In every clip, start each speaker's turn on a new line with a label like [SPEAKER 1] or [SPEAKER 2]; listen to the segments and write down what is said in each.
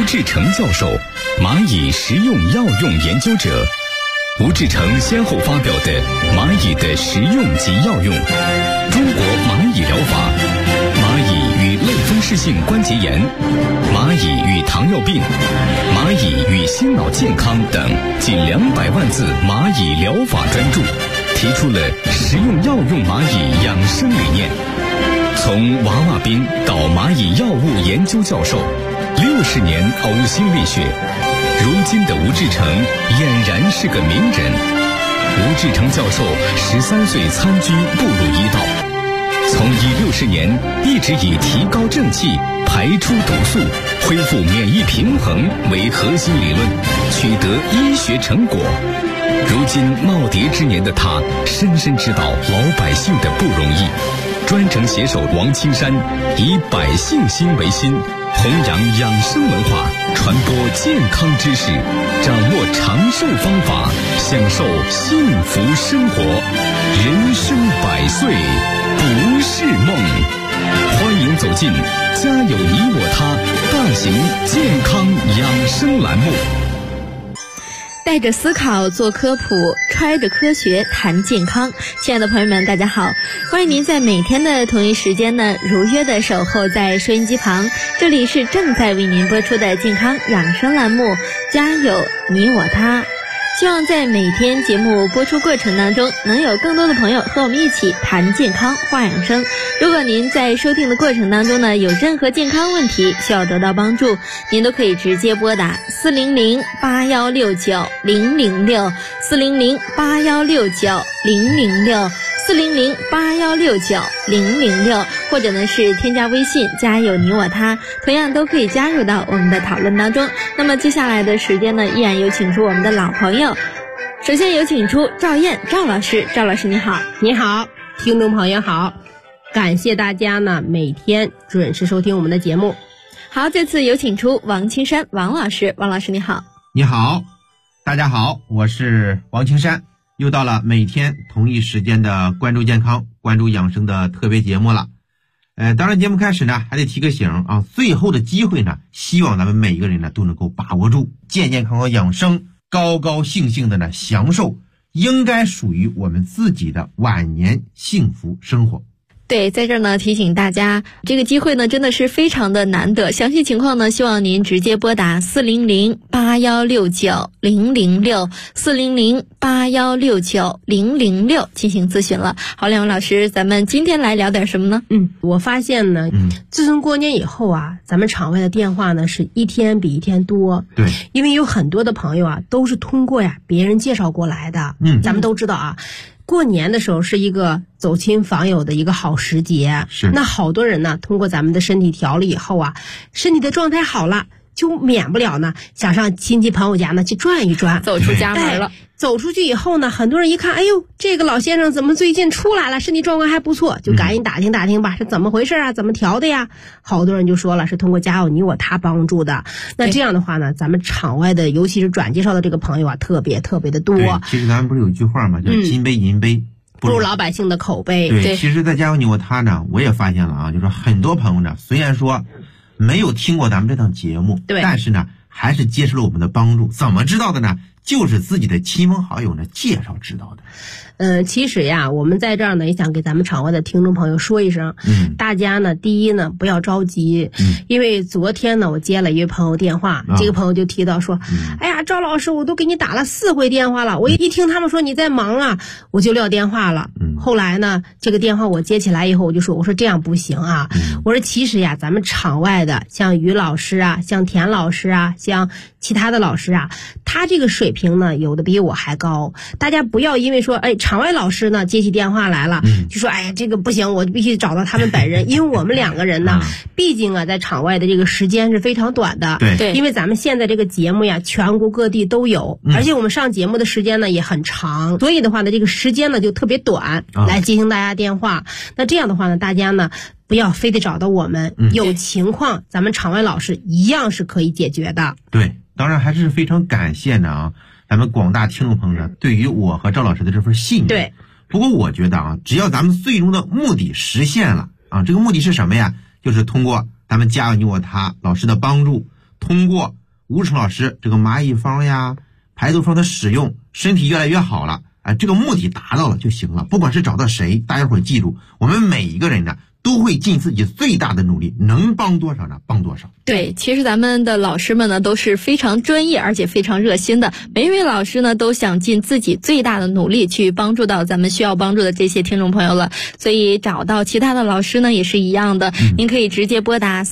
[SPEAKER 1] 志成教授，蚂蚁食用药用研究者。吴志成先后发表的《蚂蚁的食用及药用》、《中国蚂蚁疗法》、《蚂蚁与类风湿性关节炎》、《蚂蚁与糖尿病》、《蚂蚁与心脑健康》等近200万字蚂蚁疗法专著，提出了食用药用蚂蚁养生理念。从娃娃兵到蚂蚁药物研究教授，60年呕心沥血，如今的吴志成俨然是个名人。吴志成教授13岁参军步入医道，从医60年一直以提高正气、排出毒素、恢复免疫平衡为核心理论，取得医学成果。如今耄耋之年的他，深深知道老百姓的不容易。专程携手王青山，以百姓心为心，弘扬养生文化，传播健康知识，掌握长寿方法，享受幸福生活。人生100岁不是梦。欢迎走进家有你我他大型健康养生栏目。
[SPEAKER 2] 带着思考做科普，揣着科学谈健康。亲爱的朋友们，大家好，欢迎您在每天的同一时间呢，如约的守候在收音机旁。这里是正在为您播出的健康养生栏目，家有你我他。希望在每天节目播出过程当中，能有更多的朋友和我们一起谈健康话养生。如果您在收听的过程当中呢，有任何健康问题需要得到帮助，您都可以直接拨打400-8169-006 400-8169-006 400-8169-006，或者呢是添加微信家有你我他，同样都可以加入到我们的讨论当中。那么接下来的时间呢，依然有请出我们的老朋友，首先有请出赵燕赵老师。赵老师你好。
[SPEAKER 3] 你好，听众朋友好，感谢大家呢每天准时收听我们的节目。
[SPEAKER 2] 好，这次有请出王青山王老师。王老师你好。
[SPEAKER 4] 你好，大家好，我是王青山。又到了每天同一时间的关注健康、关注养生的特别节目了。当然节目开始呢，还得提个醒啊，最后的机会呢，希望咱们每一个人呢都能够把握住，健健康康养生，高高兴兴的呢享受应该属于我们自己的晚年幸福生活。
[SPEAKER 2] 对，在这儿呢提醒大家，这个机会呢真的是非常的难得。详细情况呢，希望您直接拨打400-8169-006 400-8169-006进行咨询了。好，两位老师，咱们今天来聊点什么呢？
[SPEAKER 3] 我发现呢，自从过年以后啊，咱们场外的电话呢是一天比一天多。
[SPEAKER 4] 对，
[SPEAKER 3] 因为有很多的朋友啊，都是通过别人介绍过来的。咱们都知道啊。过年的时候是一个走亲访友的一个好时节，
[SPEAKER 4] 是那
[SPEAKER 3] 好多人呢通过咱们的身体调了以后啊，身体的状态好了，就免不了呢想上亲戚朋友家呢去转一转，
[SPEAKER 2] 走出家门了。
[SPEAKER 3] 走出去以后呢，很多人一看，哎呦，这个老先生怎么最近出来了，身体状况还不错，就赶紧打听打听吧，是怎么回事啊，怎么调的呀？好多人就说了，是通过家有你我他帮助的。那这样的话呢，咱们场外的尤其是转介绍的这个朋友啊，特别特别的多。
[SPEAKER 4] 其实咱们不是有句话吗，叫金杯银杯
[SPEAKER 3] 不如老百姓的口碑。
[SPEAKER 4] 对，其实在家有你我他呢，我也发现了啊，就是很多朋友呢，虽然说没有听过咱们这档节目，
[SPEAKER 3] 对，
[SPEAKER 4] 但是呢还是接受了我们的帮助。怎么知道的呢？就是自己的亲朋好友呢介绍知道的。
[SPEAKER 3] 其实呀，我们在这儿呢也想给咱们场外的听众朋友说一声，大家呢第一呢不要着急，因为昨天呢我接了一位朋友电话，这个朋友就提到说，哎呀，赵老师，我都给你打了4回电话了，我一听他们说你在忙啊，我就撂电话了。后来呢，这个电话我接起来以后，我说这样不行啊，我说其实呀，咱们场外的像于老师啊，像田老师啊，像其他的老师啊，他这个水平呢有的比我还高，大家不要因为说场外老师呢接起电话来了，就说哎呀这个不行，我必须找到他们本人，因为我们2个人呢毕竟啊在场外的这个时间是非常短的。
[SPEAKER 4] 对，
[SPEAKER 3] 因为咱们现在这个节目呀全国各地都有，而且我们上节目的时间呢也很长，所以的话呢这个时间呢就特别短来接听大家电话。那这样的话呢，大家呢不要非得找到我们，有情况咱们场外老师一样是可以解决的。
[SPEAKER 4] 对，当然还是非常感谢呢啊，咱们广大听众朋友呢对于我和赵老师的这份信任。
[SPEAKER 3] 对，
[SPEAKER 4] 不过我觉得啊，只要咱们最终的目的实现了啊，这个目的是什么呀？就是通过咱们家有你我他老师的帮助， 通过吴志成老师这个蚂蚁方呀、排毒方的使用，身体越来越好了，这个目的达到了就行了。不管是找到谁，大家伙记住，我们每一个人呢都会尽自己最大的努力，能帮多少呢帮多少。
[SPEAKER 2] 对，其实咱们的老师们呢都是非常专业而且非常热心的，每一位老师呢都想尽自己最大的努力去帮助到咱们需要帮助的这些听众朋友了。所以找到其他的老师呢也是一样的，您可以直接拨打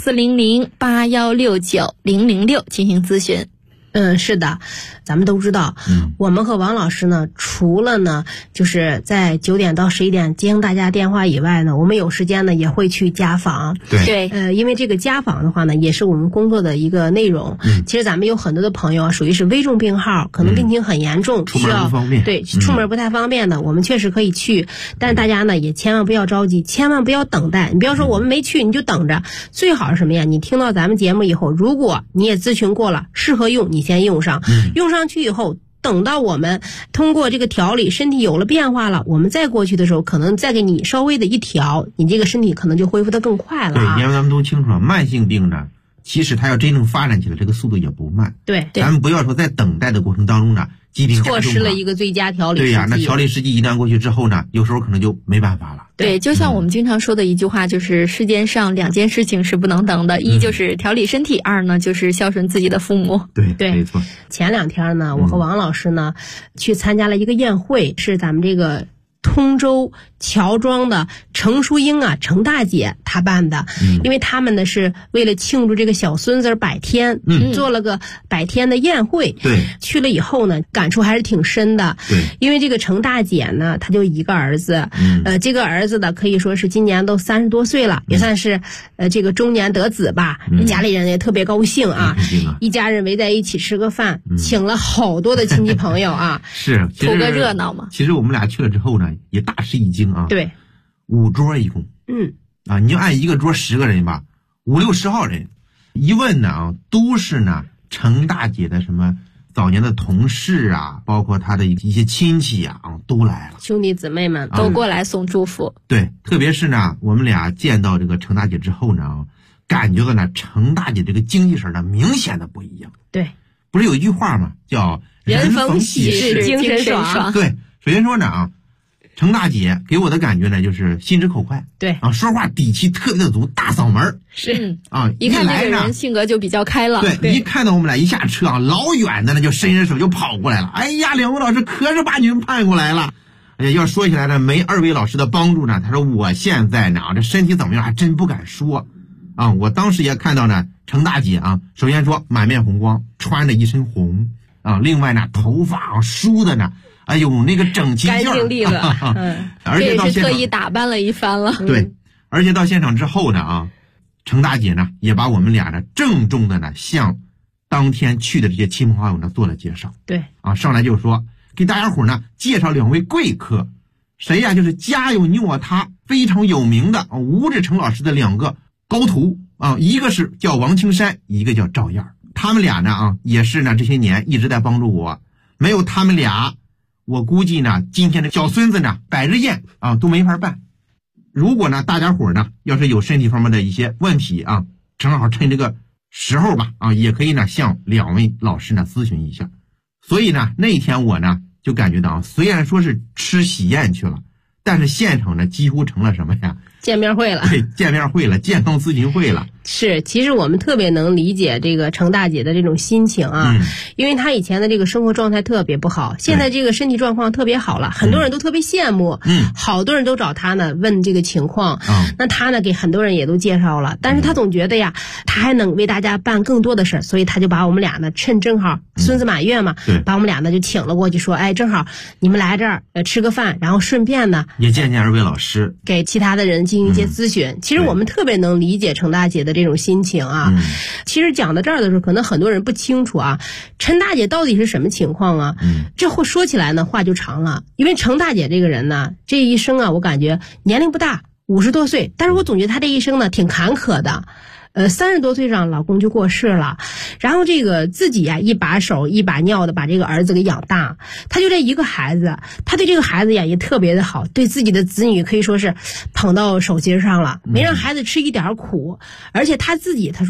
[SPEAKER 2] 400-8169-006进行咨询。
[SPEAKER 3] 是的，咱们都知道，我们和王老师呢，除了呢，就是在9点到11点接听大家电话以外呢，我们有时间呢也会去家访。
[SPEAKER 2] 对，
[SPEAKER 3] 因为这个家访的话呢，也是我们工作的一个内容。其实咱们有很多的朋友啊，属于是危重病号，可能病情很严重，
[SPEAKER 4] 出门不方便。
[SPEAKER 3] 对，出门不太方便的，我们确实可以去，但是大家呢也千万不要着急，千万不要等待。你不要说我们没去你就等着，最好是什么呀？你听到咱们节目以后，如果你也咨询过了，适合用，你先用上，用上去以后，等到我们通过这个调理，身体有了变化了，我们再过去的时候，可能再给你稍微的一调，你这个身体可能就恢复得更快了。
[SPEAKER 4] 对，因为咱们都清楚了，慢性病呢，其实它要真正发展起来，这个速度也不慢。
[SPEAKER 3] 对，
[SPEAKER 4] 咱们不要说在等待的过程当中呢，疾病加重了，
[SPEAKER 3] 错失了一个最佳调理时机。
[SPEAKER 4] 对呀，那调理时机一旦过去之后呢，有时候可能就没办法了。
[SPEAKER 2] 对，就像我们经常说的一句话，就是世间上2件事情是不能等的，一就是调理身体，二呢就是孝顺自己的父母。
[SPEAKER 3] 对，
[SPEAKER 4] 没错。
[SPEAKER 3] 前2天呢，我和王老师呢去参加了一个宴会，是咱们这个通州乔庄的程淑英啊，程大姐她办的，因为他们呢是为了庆祝这个小孙子100天，做了个100天的宴会。
[SPEAKER 4] 对，
[SPEAKER 3] 去了以后呢，感触还是挺深的。
[SPEAKER 4] 对，
[SPEAKER 3] 因为这个程大姐呢，她就一个儿子，这个儿子呢可以说是今年都30多岁了，也算是这个中年得子吧。家里人也特别高兴啊，一家人围在一起吃个饭，请了好多的亲戚朋友啊，
[SPEAKER 4] 是
[SPEAKER 2] 图个热闹嘛。
[SPEAKER 4] 其实我们俩去了之后呢，也大吃一惊啊。
[SPEAKER 3] 对
[SPEAKER 4] ，5桌一共。你就按一个桌10个人吧，5、60号人。一问呢都是呢程大姐的什么早年的同事啊，包括她的一些亲戚啊，都来了，
[SPEAKER 3] 兄弟姊妹们
[SPEAKER 2] 都过来送祝福。
[SPEAKER 4] 对，特别是呢，我们俩见到这个程大姐之后呢，感觉到呢程大姐这个精气神呢明显的不一样。
[SPEAKER 3] 对，
[SPEAKER 4] 不是有一句话吗？叫
[SPEAKER 2] 人逢喜事精神爽。
[SPEAKER 4] 对，首先说呢程大姐给我的感觉呢，就是心直口快，
[SPEAKER 3] 对
[SPEAKER 4] 说话底气特别的足，大嗓门
[SPEAKER 2] 是
[SPEAKER 4] 一
[SPEAKER 2] 看这个人性格就比较开朗。
[SPEAKER 4] 对，一看到我们俩一下车老远的呢就伸着手就跑过来了。哎呀，两位老师可是把你们盼过来了。要说起来呢，没2位老师的帮助呢，他说我现在呢这身体怎么样还真不敢说我当时也看到呢程大姐首先说满面红光，穿着一身红另外呢头发梳的呢哎呦，那个整齐劲儿，
[SPEAKER 2] 干净利落，
[SPEAKER 4] 而且到现场
[SPEAKER 2] 这也是特意打扮了一番了。
[SPEAKER 4] 对，而且到现场之后呢程大姐呢也把我们俩呢郑重的呢向当天去的这些亲朋好友呢做了介绍。
[SPEAKER 3] 对
[SPEAKER 4] 上来就说给大家伙呢介绍2位贵客，谁呀？就是家有你我他非常有名的吴志成老师的2个高徒一个是叫王青山，一个叫赵燕。他们俩呢也是呢这些年一直在帮助我，没有他们俩，我估计呢今天的小孙子呢百日宴都没法办。如果呢大家伙呢要是有身体方面的一些问题正好趁这个时候吧也可以呢向2位老师呢咨询一下。所以呢那天我呢就感觉到虽然说是吃喜宴去了，但是现场呢几乎成了什么呀？
[SPEAKER 3] 见面会了。
[SPEAKER 4] 对，见面会了，健康咨询会了。
[SPEAKER 3] 是，其实我们特别能理解这个程大姐的这种心情因为她以前的这个生活状态特别不好，现在这个身体状况特别好了，很多人都特别羡慕，好多人都找她呢问这个情况，那她呢给很多人也都介绍了，但是她总觉得呀，她还能为大家办更多的事，所以她就把我们俩呢趁正好孙子满月嘛，把我们俩呢就请了过去，说哎，正好你们来这儿吃个饭，然后顺便呢
[SPEAKER 4] 也见2位老师，
[SPEAKER 3] 给其他的人进行一些咨询。其实我们特别能理解程大姐的这种心情其实讲到这儿的时候，可能很多人不清楚陈大姐到底是什么情况这会说起来呢话就长了。因为程大姐这个人呢，这一生我感觉年龄不大，50多岁，但是我总觉得她这一生呢挺坎坷的。30多岁上老公就过世了，然后这个自己一把手一把尿的把这个儿子给养大，他就这一个孩子，他对这个孩子也特别的好，对自己的子女可以说是捧到手心上了，没让孩子吃一点苦，而且他自己他说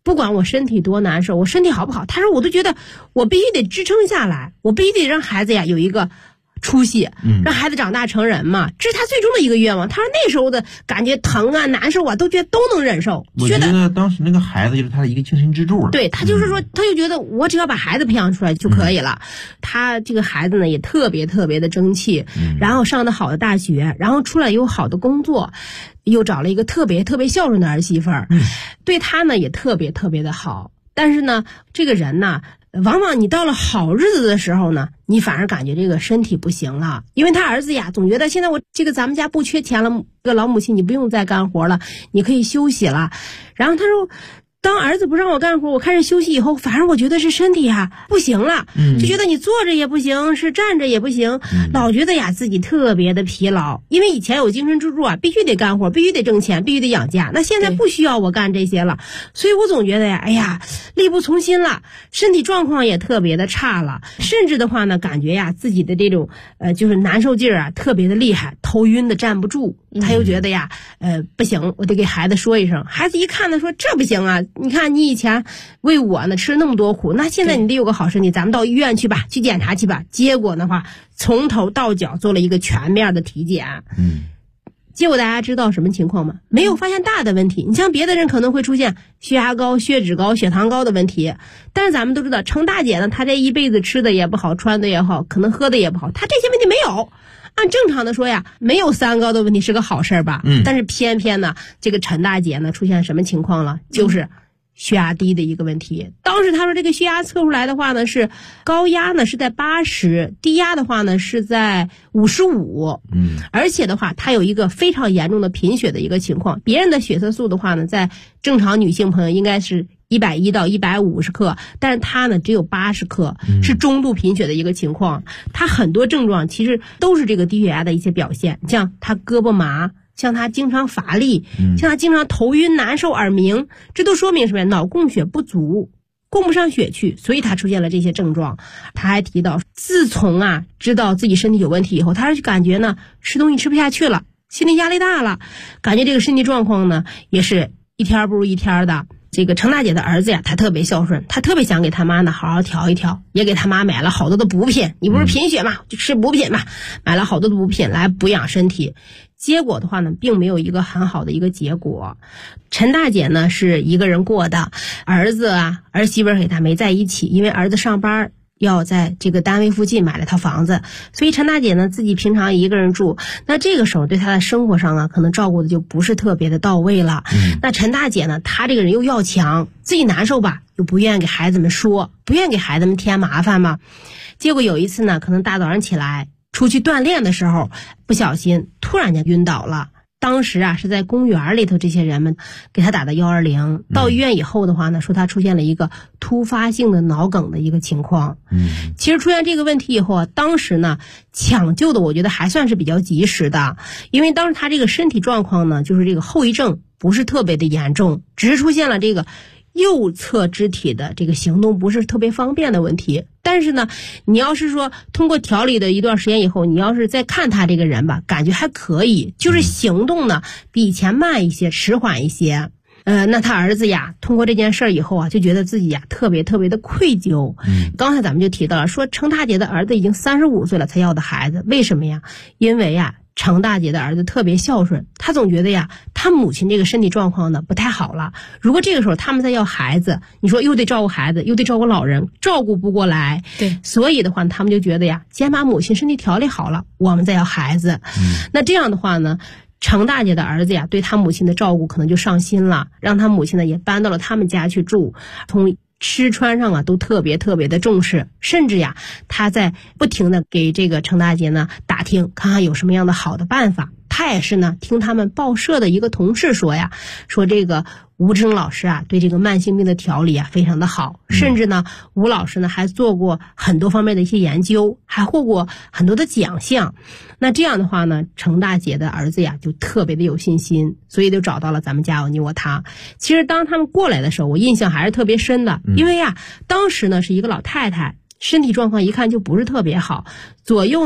[SPEAKER 3] 不管我身体多难受，我身体好不好，他说我都觉得我必须得支撑下来，我必须得让孩子呀有一个出息，让孩子长大成人嘛，这是他最终的一个愿望。他说那时候的感觉疼啊难受啊都觉得都能忍受。
[SPEAKER 4] 我觉得当时那个孩子就是他的一个精神支柱了。
[SPEAKER 3] 对，他就是说他就觉得我只要把孩子培养出来就可以了。他这个孩子呢也特别特别的争气，然后上的好的大学，然后出来有好的工作，又找了一个特别特别孝顺的儿媳妇儿，对他呢也特别特别的好。但是呢这个人呢往往你到了好日子的时候呢，你反而感觉这个身体不行了，因为他儿子呀总觉得现在我这个咱们家不缺钱了，这个老母亲你不用再干活了，你可以休息了。然后他说当儿子不让我干活，我开始休息以后，反而我觉得是身体啊不行了，就觉得你坐着也不行，是站着也不行，老觉得呀自己特别的疲劳。因为以前有精神支柱啊，必须得干活，必须得挣钱，必须得养家，那现在不需要我干这些了，所以我总觉得呀，哎呀，力不从心了，身体状况也特别的差了，甚至的话呢，感觉呀自己的这种就是难受劲儿啊特别的厉害，头晕的站不住。他又觉得呀不行，我得给孩子说一声。孩子一看呢说这不行啊，你看你以前为我呢吃了那么多苦，那现在你得有个好身体，咱们到医院去吧，去检查去吧。结果的话从头到脚做了一个全面的体检，结果大家知道什么情况吗？没有发现大的问题。你像别的人可能会出现血压高、血脂高、血糖高的问题，但是咱们都知道程大姐呢，她这一辈子吃的也不好，穿的也好，可能喝的也不好，她这些问题没有。按正常的说呀，没有三高的问题是个好事吧？但是偏偏呢，这个陈大姐呢出现什么情况了？就是血压低的一个问题。当时他说这个血压测出来的话呢，是高压呢是在80，低压的话呢是在55。而且的话，他有一个非常严重的贫血的一个情况。别人的血色素的话呢，在正常女性朋友应该是110到150克，但是他呢只有80克，是中度贫血的一个情况。他很多症状其实都是这个低血压的一些表现，像他胳膊麻，像他经常乏力，像他经常头晕难受耳鸣，这都说明什么呀？脑供血不足，供不上血去，所以他出现了这些症状。他还提到自从啊知道自己身体有问题以后，他就感觉呢吃东西吃不下去了，心理压力大了，感觉这个身体状况呢也是一天不如一天的。这个程大姐的儿子呀，他特别孝顺，他特别想给他妈呢好好调一调，也给他妈买了好多的补品。你不是贫血嘛，就吃补品嘛，买了好多的补品来补养身体。结果的话呢，并没有一个很好的一个结果。陈大姐呢是一个人过的，儿子啊儿媳妇给他没在一起，因为儿子上班要在这个单位附近买了套房子，所以陈大姐呢自己平常一个人住，那这个时候对她的生活上啊可能照顾的就不是特别的到位了。那陈大姐呢，她这个人又要强，自己难受吧又不愿意给孩子们说，不愿意给孩子们添麻烦嘛。结果有一次呢，可能大早上起来出去锻炼的时候，不小心突然间晕倒了。当时啊是在公园里头，这些人们给他打的120，到医院以后的话呢，说他出现了一个突发性的脑梗的一个情况。其实出现这个问题以后啊，当时呢抢救的我觉得还算是比较及时的，因为当时他这个身体状况呢，就是这个后遗症不是特别的严重，只是出现了这个右侧肢体的这个行动不是特别方便的问题。但是呢，你要是说通过调理的一段时间以后，你要是再看他这个人吧，感觉还可以，就是行动呢比以前慢一些，迟缓一些。那他儿子呀，通过这件事以后啊，就觉得自己呀特别特别的愧疚。刚才咱们就提到了，说程大姐的儿子已经35岁了才要的孩子，为什么呀？因为呀程大姐的儿子特别孝顺，他总觉得呀他母亲这个身体状况呢不太好了，如果这个时候他们再要孩子，你说又得照顾孩子又得照顾老人，照顾不过来。
[SPEAKER 2] 对，
[SPEAKER 3] 所以的话他们就觉得呀，先把母亲身体调理好了，我们再要孩子。那这样的话呢，程大姐的儿子呀对他母亲的照顾可能就上心了，让他母亲呢也搬到了他们家去住，从吃穿上啊都特别特别的重视，甚至呀他在不停的给这个程大姐呢打听看看有什么样的好的办法。他也是呢听他们报社的一个同事说呀，说这个吴志生老师啊对这个慢性病的调理啊非常的好，甚至呢吴老师呢还做过很多方面的一些研究，还获过很多的奖项。那这样的话呢，程大姐的儿子呀就特别的有信心，所以就找到了咱们家有你我他。其实当他们过来的时候，我印象还是特别深的，因为呀当时呢是一个老太太，身体状况一看就不是特别好，左右呢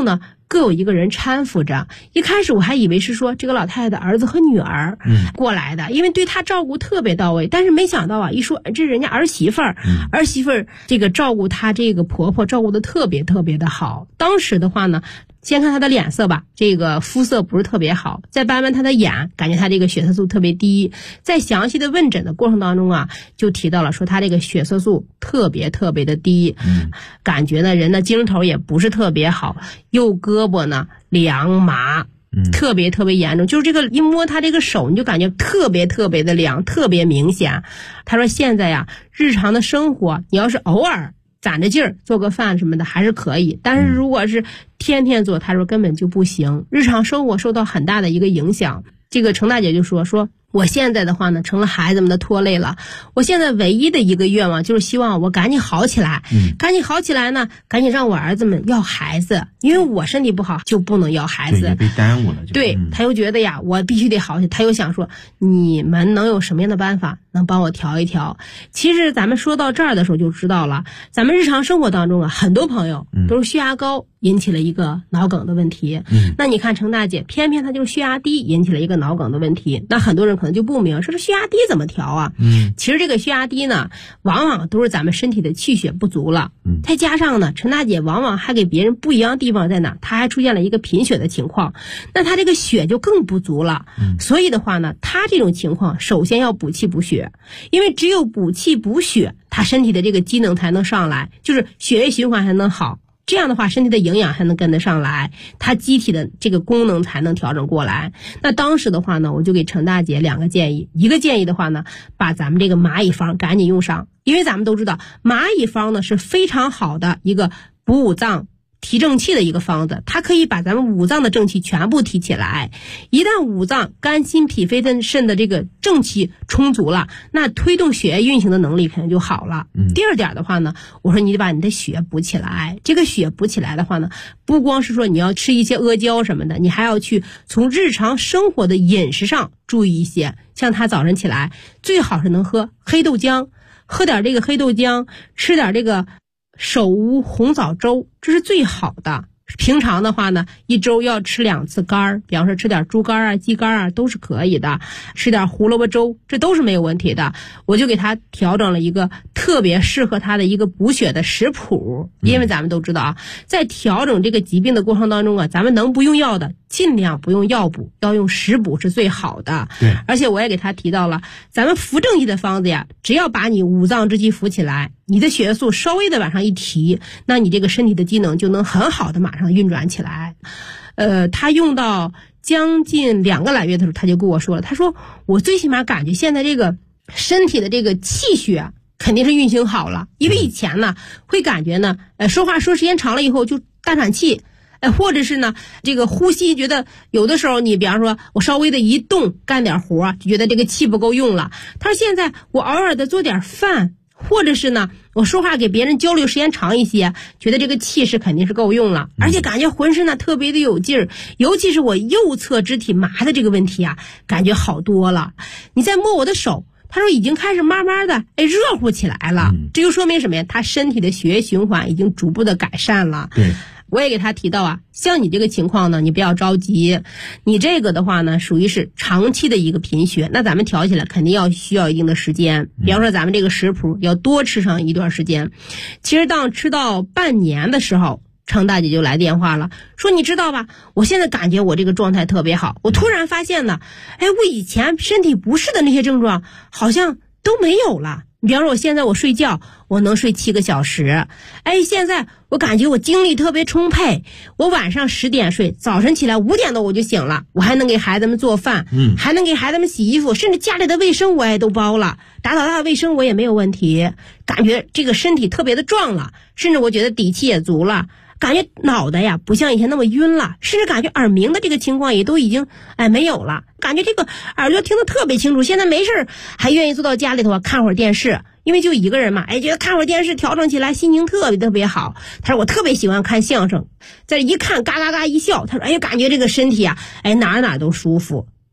[SPEAKER 3] 各有一个人搀扶着。一开始我还以为是说这个老太太的儿子和女儿过来的，因为对她照顾特别到位。但是没想到啊，一说这人家儿媳妇儿这个照顾她这个婆婆照顾的特别特别的好。当时的话呢，先看她的脸色吧，这个肤色不是特别好，再掰掰她的眼，感觉她这个血色素特别低。在详细的问诊的过程当中啊，就提到了说她这个血色素特别特别的低，感觉呢人的精神头也不是特别好，右胳膊呢凉麻，特别特别严重，就是这个一摸她这个手，你就感觉特别特别的凉，特别明显。她说现在呀，日常的生活你要是偶尔攒着劲儿做个饭什么的还是可以，但是如果是天天做，她说根本就不行，日常生活受到很大的一个影响。这个程大姐就说我现在的话呢，成了孩子们的拖累了。我现在唯一的一个愿望就是希望我赶紧好起来，赶紧好起来呢，赶紧让我儿子们要孩子，因为我身体不好就不能要孩子，
[SPEAKER 4] 被耽误了。
[SPEAKER 3] 对，他又觉得呀，我必须得好起来。他又想说，你们能有什么样的办法能帮我调一调？其实咱们说到这儿的时候就知道了，咱们日常生活当中啊，很多朋友都是血压高引起了一个脑梗的问题。那你看程大姐，偏偏她就是血压低引起了一个脑梗的问题。那很多人可能就不明白，说这血压低怎么调啊？其实这个血压低呢，往往都是咱们身体的气血不足了。再加上呢，陈大姐往往还给别人不一样的地方在哪？她还出现了一个贫血的情况，那她这个血就更不足了。所以的话呢，她这种情况首先要补气补血，因为只有补气补血，她身体的这个机能才能上来，就是血液循环才能好。这样的话，身体的营养才能跟得上来，它机体的这个功能才能调整过来。那当时的话呢，我就给程大姐2个建议。一个建议的话呢，把咱们这个蚂蚁方赶紧用上，因为咱们都知道蚂蚁方呢是非常好的一个补五脏提正气的一个方子，它可以把咱们五脏的正气全部提起来。一旦五脏肝心脾肺肾的这个正气充足了，那推动血液运行的能力肯定就好了。第二点的话呢，我说你得把你的血补起来。这个血补起来的话呢，不光是说你要吃一些阿胶什么的，你还要去从日常生活的饮食上注意一些。像他早晨起来最好是能喝黑豆浆，喝点这个黑豆浆，吃点这个首乌红枣粥，这是最好的。平常的话呢，一周要吃2次肝儿，比方说吃点猪肝啊、鸡肝啊都是可以的，吃点胡萝卜粥，这都是没有问题的。我就给他调整了一个特别适合他的一个补血的食谱。因为咱们都知道啊，在调整这个疾病的过程当中啊，咱们能不用药的尽量不用药补，要用食补是最好的。
[SPEAKER 4] 对，
[SPEAKER 3] 而且我也给他提到了，咱们扶正气的方子呀，只要把你五脏之气扶起来，你的血液素稍微的往上一提，那你这个身体的机能就能很好的马上运转起来。他用到将近2个来月的时候，他就跟我说了，他说我最起码感觉现在这个身体的这个气血肯定是运行好了，因为以前呢会感觉呢说话说时间长了以后就大喘气，或者是呢这个呼吸觉得有的时候你比方说我稍微的一动干点活就觉得这个气不够用了。他说现在我偶尔的做点饭，或者是呢我说话给别人交流时间长一些，觉得这个气势肯定是够用了，而且感觉浑身呢特别的有劲儿，尤其是我右侧肢体麻的这个问题啊，感觉好多了。你再摸我的手，他说已经开始慢慢的热乎起来了，这就说明什么呀？他身体的血液循环已经逐步的改善了。
[SPEAKER 4] 对，
[SPEAKER 3] 我也给他提到啊，像你这个情况呢，你不要着急，你这个的话呢，属于是长期的一个贫血，那咱们调起来肯定需要一定的时间。比方说咱们这个食谱要多吃上一段时间。其实当吃到半年的时候，程大姐就来电话了，说你知道吧，我现在感觉我这个状态特别好，我突然发现呢，我以前身体不适的那些症状好像都没有了。比方说我现在我睡觉我能睡7个小时，现在我感觉我精力特别充沛，我晚上10点睡，早晨起来5点多我就醒了，我还能给孩子们做饭，还能给孩子们洗衣服，甚至家里的卫生我也都包了，打扫卫生我也没有问题，感觉这个身体特别的壮了，甚至我觉得底气也足了，感觉脑袋呀不像以前那么晕了，甚至感觉耳鸣的这个情况也都已经没有了，感觉这个耳朵听得特别清楚，现在没事还愿意坐到家里头看会儿电视，因为就一个人嘛，觉得看会儿电视调整起来心情特别特别好。他说我特别喜欢看相声，在一看嘎嘎嘎一笑，他说感觉这个身体啊哪哪都舒服。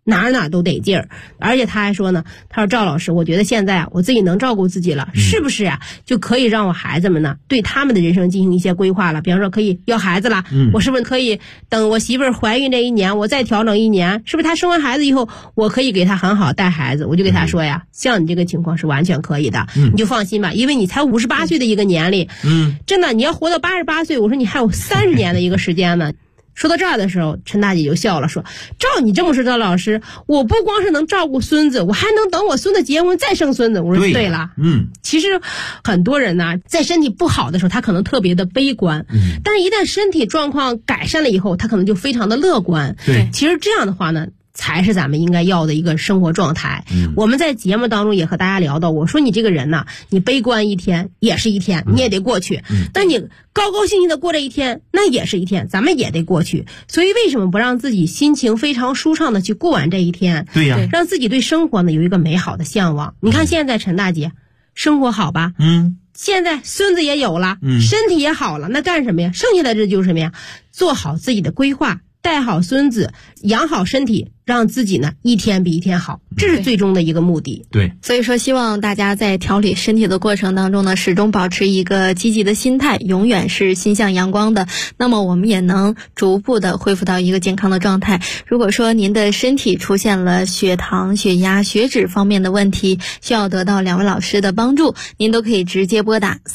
[SPEAKER 3] 哪都得劲儿。而且他还说呢，他说赵老师，我觉得现在啊，我自己能照顾自己了，是不是啊，就可以让我孩子们呢对他们的人生进行一些规划了？比方说可以要孩子了，我是不是可以等我媳妇儿怀孕这1年，我再调整1年？是不是他生完孩子以后，我可以给他很好带孩子？我就给他说呀，像你这个情况是完全可以的，你就放心吧，因为你才58岁的一个年龄，真的你要活到88岁，我说你还有30年的一个时间呢。说到这儿的时候，陈大姐就笑了，说：“照你这么说，赵老师，我不光是能照顾孙子，我还能等我孙子结婚再生孙子。”我说对了，其实很多人呢，在身体不好的时候，他可能特别的悲观，但是一旦身体状况改善了以后，他可能就非常的乐观。
[SPEAKER 4] 对，
[SPEAKER 3] 其实这样的话呢，才是咱们应该要的一个生活状态。我们在节目当中也和大家聊到，我说你这个人呢，你悲观1天也是1天，你也得过去。但你高高兴兴的过这1天，那也是1天，咱们也得过去。所以为什么不让自己心情非常舒畅的去过完这1天？
[SPEAKER 4] 对呀，
[SPEAKER 3] 让自己对生活呢有一个美好的向往。你看现在陈大姐生活好吧？现在孙子也有了，身体也好了，那干什么呀？剩下的这就是什么呀？做好自己的规划，带好孙子，养好身体，让自己呢1天比1天好，这是最终的一个目的。
[SPEAKER 4] 对，
[SPEAKER 2] 所以说希望大家在调理身体的过程当中呢，始终保持一个积极的心态，永远是心向阳光的，那么我们也能逐步的恢复到一个健康的状态。如果说您的身体出现了血糖、血压、血脂方面的问题，需要得到2位老师的帮助，您都可以直接拨打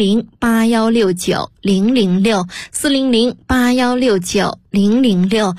[SPEAKER 2] 400-8169-006 400-8169-006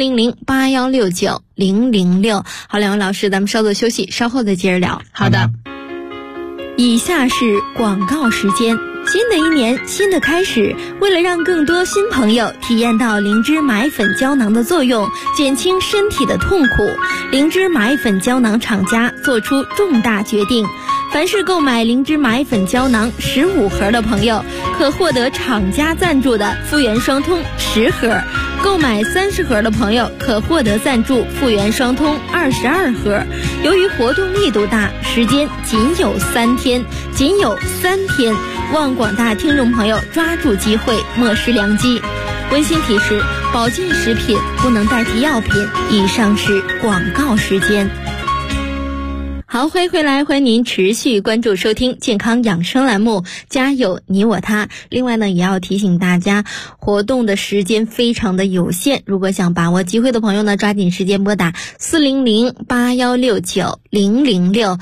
[SPEAKER 2] 400-8169-006。好，2位老师，咱们稍作休息，稍后再接着聊。
[SPEAKER 3] 好的。
[SPEAKER 2] 以下是广告时间。新的一年，新的开始，为了让更多新朋友体验到灵芝买粉胶囊的作用，减轻身体的痛苦，灵芝买粉胶囊厂家做出重大决定，凡是购买灵芝买粉胶囊15盒的朋友，可获得厂家赞助的复原双通10盒，购买30盒的朋友可获得赞助复原双通22盒。由于活动力度大，时间仅有3天，望广大听众朋友抓住机会，莫失良机。温馨提示：保健食品不能代替药品。以上是广告时间。好，欢迎回来，欢迎您持续关注收听健康养生栏目，家有你我他。另外呢，也要提醒大家，活动的时间非常的有限，如果想把握机会的朋友呢，抓紧时间拨打400-8169-006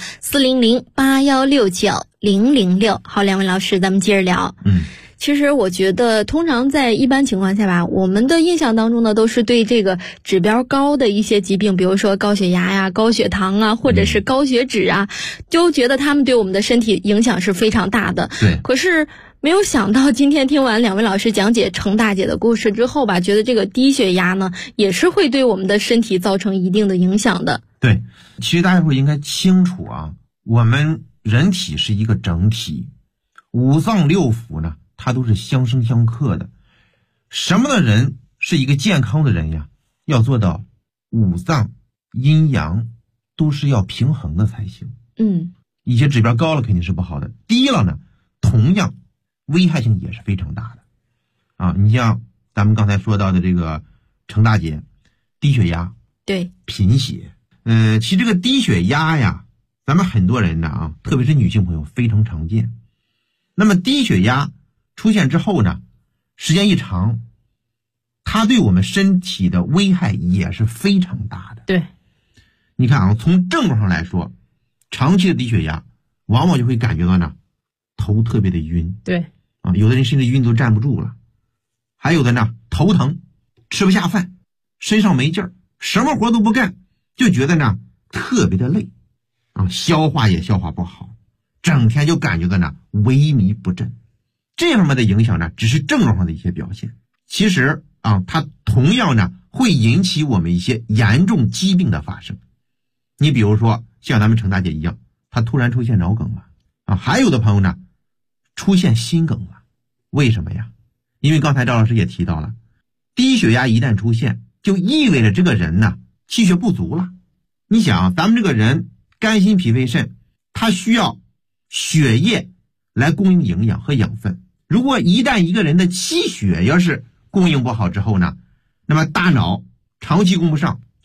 [SPEAKER 2] 400-8169-006。好，2位老师，咱们接着聊。其实我觉得通常在一般情况下吧，我们的印象当中呢，都是对这个指标高的一些疾病，比如说高血压呀、高血糖啊，或者是高血脂啊，就觉得他们对我们的身体影响是非常大的。
[SPEAKER 4] 对。
[SPEAKER 2] 可是没有想到今天听完2位老师讲解程大姐的故事之后吧，觉得这个低血压呢，也是会对我们的身体造成一定的影响的。
[SPEAKER 4] 对，其实大家伙应该清楚啊，我们人体是一个整体，5脏6腑呢，它都是相生相克的。什么的人是一个健康的人呀？要做到5脏阴阳都是要平衡的才行。一些指标高了肯定是不好的，低了呢，同样危害性也是非常大的啊。你像咱们刚才说到的这个程大姐，低血压，
[SPEAKER 2] 对，
[SPEAKER 4] 贫血。其实这个低血压呀，咱们很多人呢啊，特别是女性朋友非常常见。那么低血压出现之后呢，时间一长，它对我们身体的危害也是非常大的。
[SPEAKER 3] 对，
[SPEAKER 4] 你看啊，从症状上来说，长期的低血压往往就会感觉到呢，头特别的晕。
[SPEAKER 3] 对
[SPEAKER 4] 啊，有的人甚至晕都站不住了，还有的呢，头疼，吃不下饭，身上没劲儿，什么活都不干，就觉得呢特别的累啊，消化也消化不好，整天就感觉到呢萎靡不振。这样的影响呢，只是症状上的一些表现，其实啊，它同样呢会引起我们一些严重疾病的发生。你比如说像咱们程大姐一样，她突然出现脑梗了啊，还有的朋友呢出现心梗了。为什么呀？因为刚才赵老师也提到了，低血压一旦出现，就意味着这个人呢气血不足了。你想，咱们这个人肝心脾肺肾，它需要血液来供应营养和养分。如果一旦一个人的气血要是供应不好之后呢，那么大脑长期供不上，就是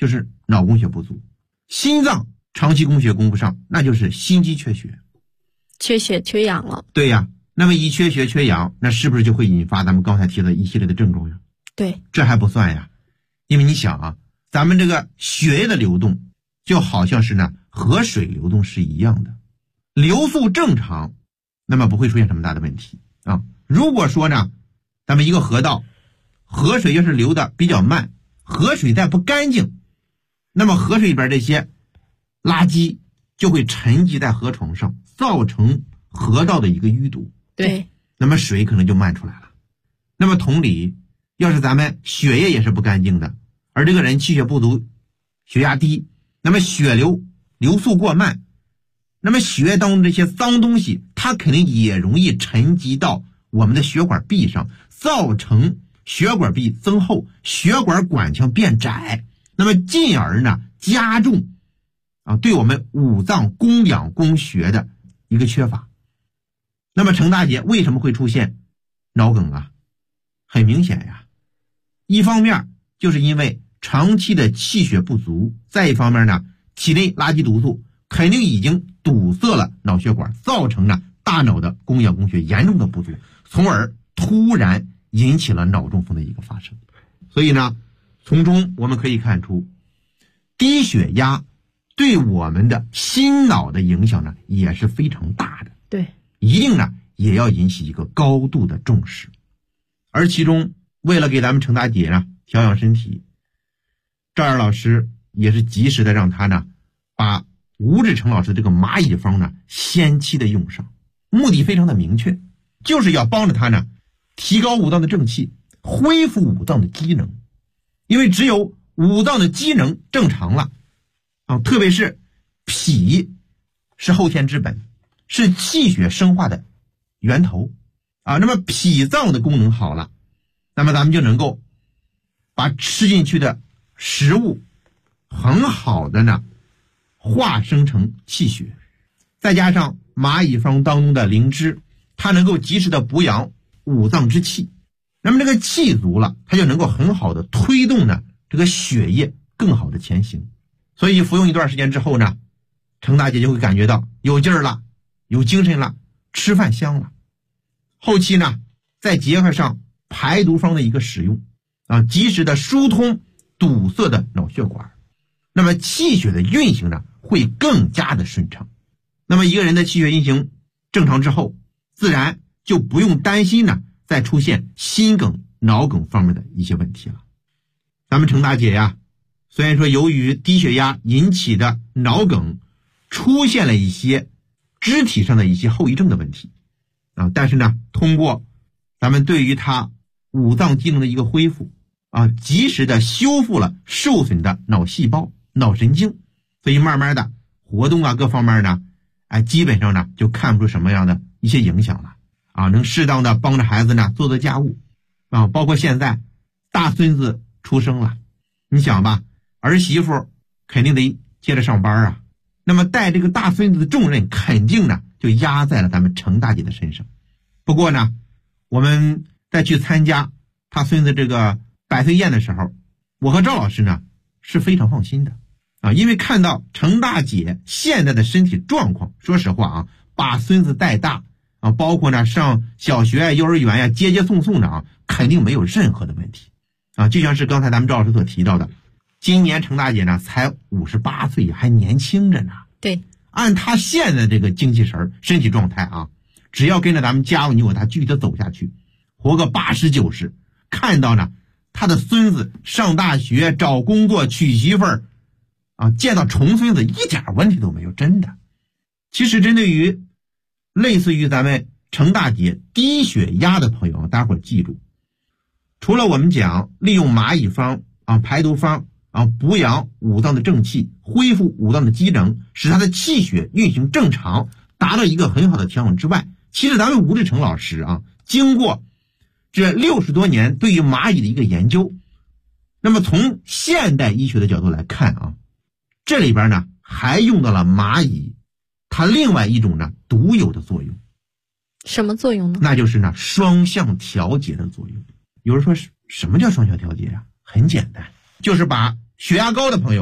[SPEAKER 4] 脑供血不足。心脏长期供血供不上，那就是心肌缺血，
[SPEAKER 2] 缺血缺氧了。
[SPEAKER 4] 对呀，那么一缺血缺氧，那是不是就会引发咱们刚才提的一系列的症状呀？
[SPEAKER 2] 对，
[SPEAKER 4] 这还不算呀，因为你想啊，咱们这个血液的流动就好像是呢河水流动是一样的，流速正常，那么不会出现什么大的问题啊。如果说呢，咱们一个河道，河水要是流的比较慢，河水再不干净，那么河水里边这些垃圾就会沉积在河床上，造成河道的一个淤堵。
[SPEAKER 2] 对，
[SPEAKER 4] 那么水可能就漫出来了。那么同理，要是咱们血液也是不干净的，而这个人气血不足，血压低，那么血流速过慢，那么血液当中这些脏东西，它肯定也容易沉积到我们的血管壁上，造成血管壁增厚，血管管腔变窄，那么进而呢加重对我们五脏供氧供血的一个缺乏。那么程大姐为什么会出现脑梗啊？很明显呀，一方面就是因为长期的气血不足，再一方面呢，体内垃圾毒素肯定已经堵塞了脑血管，造成了大脑的供氧供血严重的不足，从而突然引起了脑中风的一个发生。所以呢，从中我们可以看出，低血压对我们的心脑的影响呢也是非常大的。
[SPEAKER 3] 对，
[SPEAKER 4] 一定呢也要引起一个高度的重视。而其中为了给咱们程大姐呢调养身体，赵燕老师也是及时的让她呢把吴志成老师的这个蚂蚁方呢先期的用上，目的非常的明确，就是要帮着她呢提高五脏的正气，恢复五脏的机能。因为只有五脏的机能正常了特别是脾是后天之本，是气血生化的源头那么脾脏的功能好了，那么咱们就能够把吃进去的食物很好的呢化生成气血，再加上蚂蚁方当中的灵芝，它能够及时的补养五脏之气，那么这个气足了，它就能够很好的推动呢这个血液更好的前行。所以服用一段时间之后呢，程大姐就会感觉到有劲儿了，有精神了，吃饭香了。后期呢再结合上排毒方的一个使用及时的疏通堵塞的脑血管，那么气血的运行呢会更加的顺畅。那么一个人的气血运行正常之后，自然就不用担心呢再出现心梗脑梗方面的一些问题了。咱们程大姐呀，虽然说由于低血压引起的脑梗出现了一些肢体上的一些后遗症的问题但是呢通过咱们对于它五脏机能的一个恢复及时的修复了受损的脑细胞脑神经，所以慢慢的活动各方面呢基本上呢就看不出什么样的一些影响了能适当的帮着孩子呢做家务包括现在大孙子出生了，你想吧，儿媳妇肯定得接着上班那么带这个大孙子的重任肯定呢就压在了咱们程大姐的身上。不过呢，我们在去参加他孙子这个100岁宴的时候，我和赵老师呢是非常放心的因为看到程大姐现在的身体状况，说实话把孙子带大包括呢上小学幼儿园接送的肯定没有任何的问题就像是刚才咱们赵老师所提到的，今年程大姐呢才58岁，还年轻着呢。
[SPEAKER 2] 对，
[SPEAKER 4] 按她现在这个精气神身体状态只要跟着咱们家务你我他继续的走下去，活个80、90，看到呢他的孙子上大学找工作娶媳妇儿见到重孙子一点问题都没有，真的。其实针对于类似于咱们程大姐低血压的朋友大伙儿记住，除了我们讲利用蚂蚁方排毒方补养五脏的正气，恢复五脏的机能，使它的气血运行正常，达到一个很好的调养之外，其实咱们吴志成老师经过这60多年对于蚂蚁的一个研究，那么从现代医学的角度来看这里边呢还用到了蚂蚁它另外一种呢独有的作用。
[SPEAKER 2] 什么作用呢？
[SPEAKER 4] 那就是呢双向调节的作用。有人说什么叫双向调节很简单，就是把血压高的朋友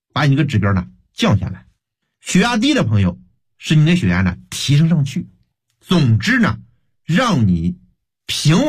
[SPEAKER 4] 把你这个指标呢降下来。血压低的朋友使你的血压呢提升上去。总之呢，让你平稳